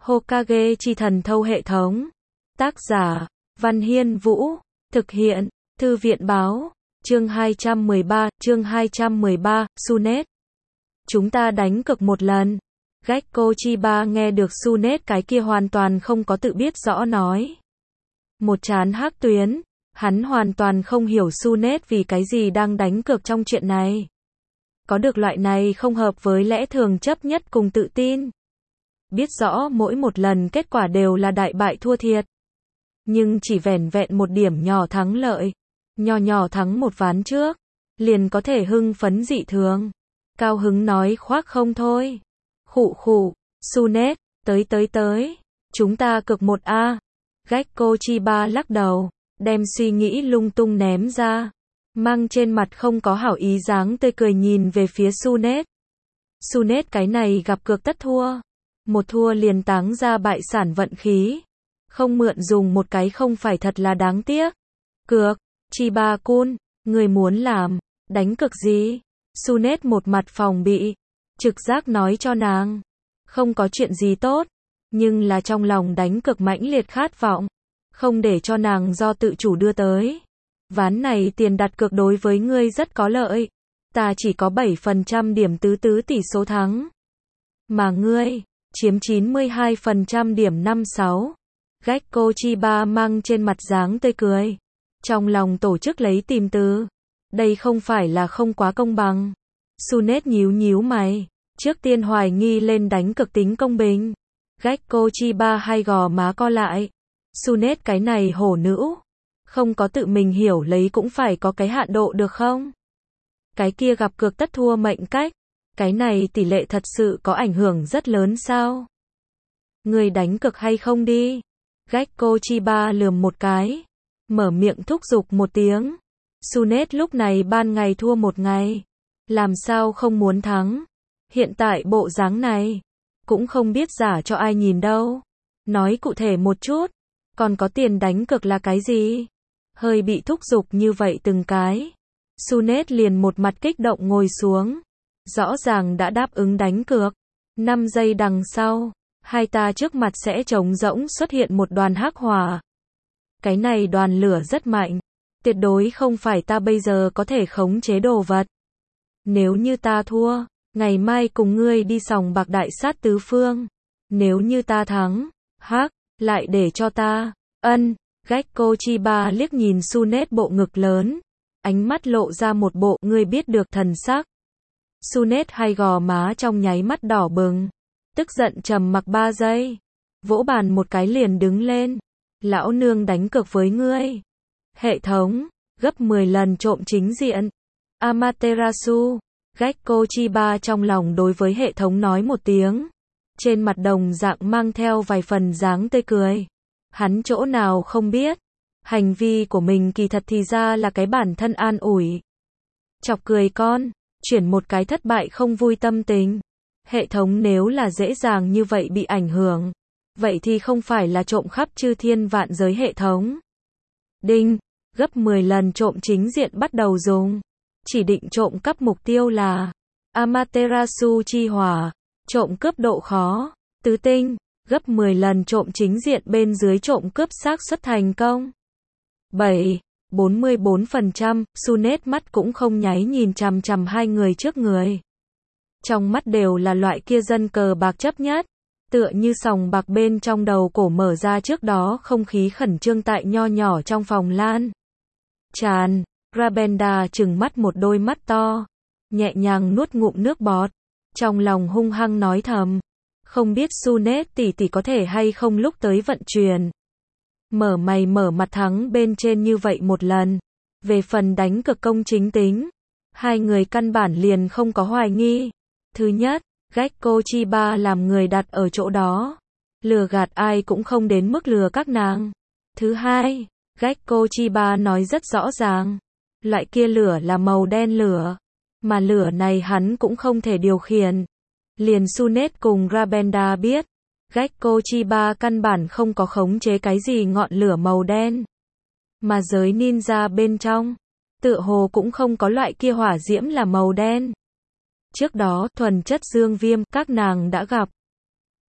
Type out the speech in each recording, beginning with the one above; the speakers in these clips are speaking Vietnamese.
Hokage chi thần thâu hệ thống. Tác giả, Văn Hiên Vũ. Thực hiện, Thư viện báo. Chương 213, Sunet. Chúng ta đánh cược một lần. Gekko Chiba nghe được Sunet cái kia hoàn toàn không có tự biết rõ nói. Một trán hắc tuyến, hắn hoàn toàn không hiểu Sunet vì cái gì đang đánh cược trong chuyện này. Có được loại này không hợp với lẽ thường chấp nhất cùng tự tin. Biết rõ mỗi một lần kết quả đều là đại bại thua thiệt. Nhưng chỉ vẻn vẹn một điểm nhỏ thắng lợi. Nhỏ thắng một ván trước. Liền có thể hưng phấn dị thường. Cao hứng nói khoác không thôi. Khụ, Sunet, tới. Chúng ta cực một a. Gekko Chiba lắc đầu, đem suy nghĩ lung tung ném ra. Mang trên mặt không có hảo ý dáng tươi cười nhìn về phía Sunet. Sunet cái này gặp cược tất thua. Một thua liền táng ra bại sản vận khí. Không mượn dùng một cái không phải thật là đáng tiếc. Cược, Chiba-kun, người muốn làm, đánh cược gì? Sunet một mặt phòng bị, trực giác nói cho nàng. Không có chuyện gì tốt, nhưng là trong lòng đánh cược mãnh liệt khát vọng. Không để cho nàng do tự chủ đưa tới. Ván này tiền đặt cược đối với ngươi rất có lợi. Ta chỉ có 7% điểm tứ tỷ số thắng. Mà ngươi, chiếm 92% điểm 5-6. Gekko Chiba mang trên mặt dáng tươi cười. Trong lòng tổ chức lấy tìm từ. Đây không phải là không quá công bằng. Sunet nhíu mày. Trước tiên hoài nghi lên đánh cược tính công bình. Gekko Chiba hay gò má co lại. Sunet cái này hổ nữ. Không có tự mình hiểu lấy cũng phải có cái hạn độ được không? Cái kia gặp cược tất thua mệnh cách. Cái này tỷ lệ thật sự có ảnh hưởng rất lớn sao? Người đánh cược hay không đi? Gekko Chiba lườm một cái. Mở miệng thúc giục một tiếng. Sunet lúc này ban ngày thua một ngày. Làm sao không muốn thắng? Hiện tại bộ dáng này. Cũng không biết giả cho ai nhìn đâu. Nói cụ thể một chút. Còn có tiền đánh cược là cái gì? Hơi bị thúc giục như vậy từng cái. Sunet liền một mặt kích động ngồi xuống. Rõ ràng đã đáp ứng đánh cược. 5 giây đằng sau, hai ta trước mặt sẽ trống rỗng xuất hiện một đoàn hắc hỏa. Cái này đoàn lửa rất mạnh. Tuyệt đối không phải ta bây giờ có thể khống chế đồ vật. Nếu như ta thua, ngày mai cùng ngươi đi sòng bạc đại sát tứ phương. Nếu như ta thắng, lại để cho ta, Gekko Chiba liếc nhìn Sunet bộ ngực lớn. Ánh mắt lộ ra một bộ ngươi biết được thần sắc. Sunet hay gò má trong nháy mắt đỏ bừng. Tức giận trầm mặc 3 giây. Vỗ bàn một cái liền đứng lên. Lão nương đánh cược với ngươi. Hệ thống, gấp 10 lần trộm chính diện. Amaterasu. Gekko Chiba trong lòng đối với hệ thống nói một tiếng. Trên mặt đồng dạng mang theo vài phần dáng tươi cười. Hắn chỗ nào không biết. Hành vi của mình kỳ thật thì ra là cái bản thân an ủi. Chọc cười con, chuyển một cái thất bại không vui tâm tình. Hệ thống nếu là dễ dàng như vậy bị ảnh hưởng. Vậy thì không phải là trộm khắp chư thiên vạn giới hệ thống. Đinh, gấp 10 lần trộm chính diện bắt đầu dùng. Chỉ định trộm cắp mục tiêu là Amaterasu chi hỏa. Trộm cướp độ khó, tứ tinh. Gấp 10 lần trộm chính diện bên dưới trộm cướp xác suất thành công. 44%, Sunet mắt cũng không nháy nhìn chằm chằm hai người trước người. Trong mắt đều là loại kia dân cờ bạc chấp nhất. Tựa như sòng bạc bên trong đầu cổ mở ra trước đó không khí khẩn trương tại nho nhỏ trong phòng lan. Tràn, Rabenda trừng mắt một đôi mắt to. Nhẹ nhàng nuốt ngụm nước bọt. Trong lòng hung hăng nói thầm. Không biết Sunet tỷ có thể hay không lúc tới vận chuyển. Mở mày mở mặt thắng bên trên như vậy một lần. Về phần đánh cược công chính tính. Hai người căn bản liền không có hoài nghi. Thứ nhất, Gekko Chiba làm người đặt ở chỗ đó. Lừa gạt ai cũng không đến mức lừa các nàng. Thứ hai, Gekko Chiba nói rất rõ ràng. Loại kia lửa là màu đen lửa. Mà lửa này hắn cũng không thể điều khiển. Liền Sunet cùng Rabenda biết. Gekko Chiba căn bản không có khống chế cái gì ngọn lửa màu đen. Mà giới ninja bên trong, tựa hồ cũng không có loại kia hỏa diễm là màu đen. Trước đó, thuần chất dương viêm, các nàng đã gặp.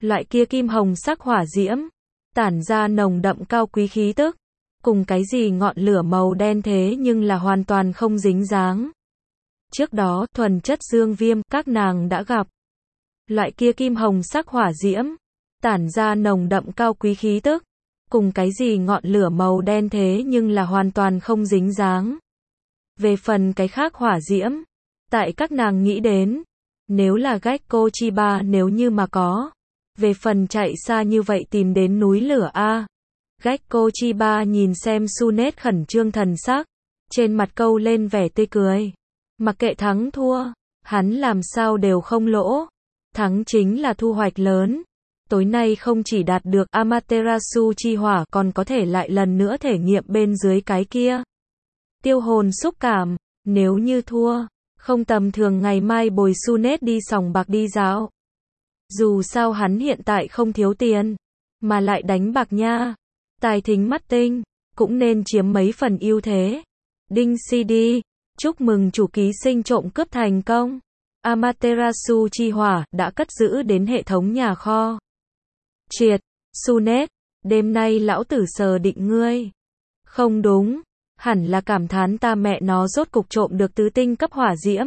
Loại kia kim hồng sắc hỏa diễm, tản ra nồng đậm cao quý khí tức, cùng cái gì ngọn lửa màu đen thế nhưng là hoàn toàn không dính dáng. Trước đó, thuần chất dương viêm, các nàng đã gặp. Loại kia kim hồng sắc hỏa diễm, tản ra nồng đậm cao quý khí tức, cùng cái gì ngọn lửa màu đen thế nhưng là hoàn toàn không dính dáng. Về phần cái khác hỏa diễm, tại các nàng nghĩ đến, nếu là Gekko Chiba nếu như mà có, về phần chạy xa như vậy tìm đến núi lửa a. Gekko Chiba nhìn xem Sunet khẩn trương thần sắc, trên mặt câu lên vẻ tươi cười. Mặc kệ thắng thua, hắn làm sao đều không lỗ. Thắng chính là thu hoạch lớn. Tối nay không chỉ đạt được Amaterasu chi hỏa còn có thể lại lần nữa thể nghiệm bên dưới cái kia. Tiêu hồn xúc cảm, nếu như thua, không tầm thường ngày mai bồi Sunet đi sòng bạc đi dạo. Dù sao hắn hiện tại không thiếu tiền, mà lại đánh bạc nha. Tài thính mắt tinh, cũng nên chiếm mấy phần ưu thế. Đinh CD, chúc mừng chủ ký sinh trộm cướp thành công. Amaterasu chi hỏa đã cất giữ đến hệ thống nhà kho. Triệt, Sunet, đêm nay lão tử sờ định ngươi. Không đúng, hẳn là cảm thán ta mẹ nó rốt cục trộm được tứ tinh cấp hỏa diễm.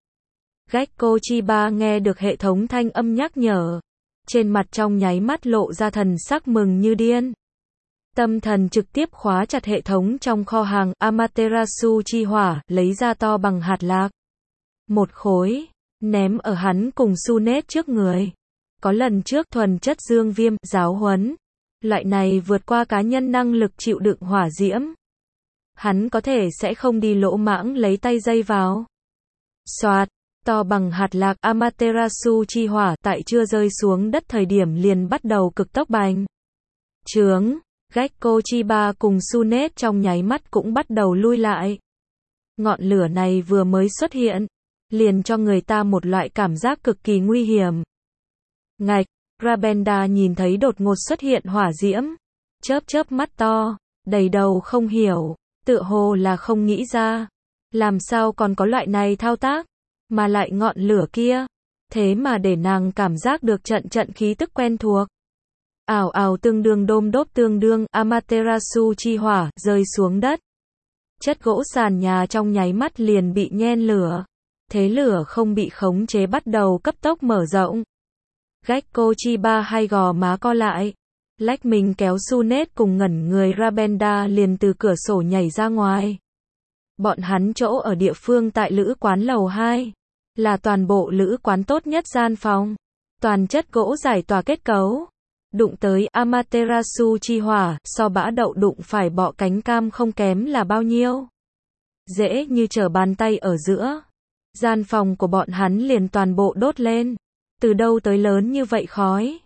Gekko Chiba nghe được hệ thống thanh âm nhắc nhở, trên mặt trong nháy mắt lộ ra thần sắc mừng như điên. Tâm thần trực tiếp khóa chặt hệ thống trong kho hàng Amaterasu chi hỏa, lấy ra to bằng hạt lạc. Một khối, ném ở hắn cùng Sunet trước người. Có lần trước thuần chất dương viêm, giáo huấn. Loại này vượt qua cá nhân năng lực chịu đựng hỏa diễm. Hắn có thể sẽ không đi lỗ mãng lấy tay dây vào. Soạt, to bằng hạt lạc Amaterasu chi hỏa tại chưa rơi xuống đất thời điểm liền bắt đầu cực tốc bành trướng. Gekko Chiba cùng Sunet trong nháy mắt cũng bắt đầu lui lại. Ngọn lửa này vừa mới xuất hiện, liền cho người ta một loại cảm giác cực kỳ nguy hiểm. Ngạch, Rabenda nhìn thấy đột ngột xuất hiện hỏa diễm, chớp chớp mắt to, đầy đầu không hiểu, tựa hồ là không nghĩ ra, làm sao còn có loại này thao tác, mà lại ngọn lửa kia, thế mà để nàng cảm giác được trận trận khí tức quen thuộc. Ảo ảo tương đương đôm đốp tương đương Amaterasu chi hỏa rơi xuống đất. Chất gỗ sàn nhà trong nháy mắt liền bị nhen lửa. Thế lửa không bị khống chế bắt đầu cấp tốc mở rộng. Gekko Chiba hai gò má co lại. Lách mình kéo Sunet cùng ngẩn người Rabenda liền từ cửa sổ nhảy ra ngoài. Bọn hắn chỗ ở địa phương tại lữ quán lầu 2. Là toàn bộ lữ quán tốt nhất gian phòng. Toàn chất gỗ giải tỏa kết cấu. Đụng tới Amaterasu chi hỏa, so bã đậu đụng phải bọ cánh cam không kém là bao nhiêu. Dễ như trở bàn tay ở giữa. Gian phòng của bọn hắn liền toàn bộ đốt lên. Từ đâu tới lớn như vậy khói?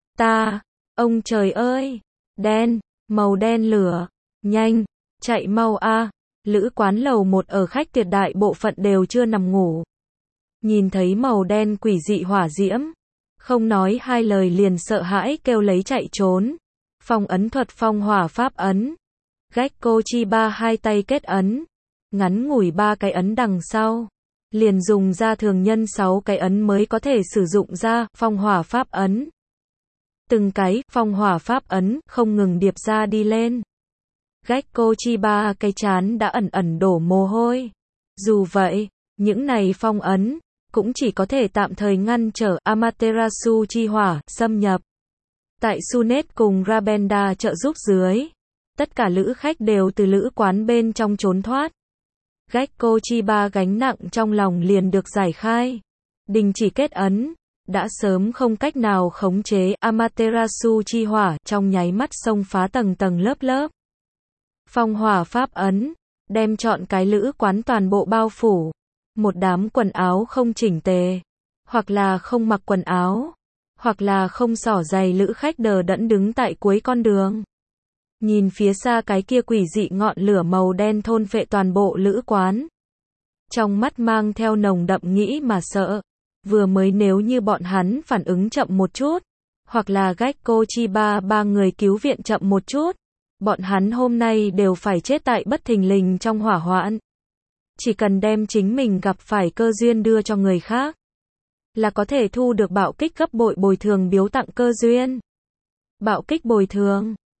Ông trời ơi! Đen, màu đen lửa. Nhanh, chạy mau a! Lữ quán lầu 1 ở khách tuyệt đại bộ phận đều chưa nằm ngủ. Nhìn thấy màu đen quỷ dị hỏa diễm. Không nói hai lời liền sợ hãi kêu lấy chạy trốn. Phong ấn thuật phong hỏa pháp ấn. Gekko Chiba hai tay kết ấn. Ngắn ngủi 3 cái ấn đằng sau. Liền dùng ra thường nhân 6 cái ấn mới có thể sử dụng ra phong hỏa pháp ấn. Từng cái phong hỏa pháp ấn không ngừng điệp ra đi lên. Gekko Chiba cái trán đã ẩn ẩn đổ mồ hôi. Dù vậy, những này phong ấn cũng chỉ có thể tạm thời ngăn trở Amaterasu chi hỏa xâm nhập. Tại Sunet cùng Rabenda trợ giúp dưới, tất cả lữ khách đều từ lữ quán bên trong trốn thoát. Gekko Chiba gánh nặng trong lòng liền được giải khai. Đình chỉ kết ấn, đã sớm không cách nào khống chế Amaterasu chi hỏa trong nháy mắt xông phá tầng tầng lớp lớp. Phong hỏa pháp ấn, đem trọn cái lữ quán toàn bộ bao phủ. Một đám quần áo không chỉnh tề, hoặc là không mặc quần áo, hoặc là không xỏ giày lữ khách đờ đẫn đứng tại cuối con đường. Nhìn phía xa cái kia quỷ dị ngọn lửa màu đen thôn phệ toàn bộ lữ quán. Trong mắt mang theo nồng đậm nghĩ mà sợ. Vừa mới nếu như bọn hắn phản ứng chậm một chút, hoặc là Gekko Chiba ba người cứu viện chậm một chút, bọn hắn hôm nay đều phải chết tại bất thình lình trong hỏa hoạn. Chỉ cần đem chính mình gặp phải cơ duyên đưa cho người khác. là có thể thu được bạo kích gấp bội bồi thường biếu tặng cơ duyên. Bạo kích bồi thường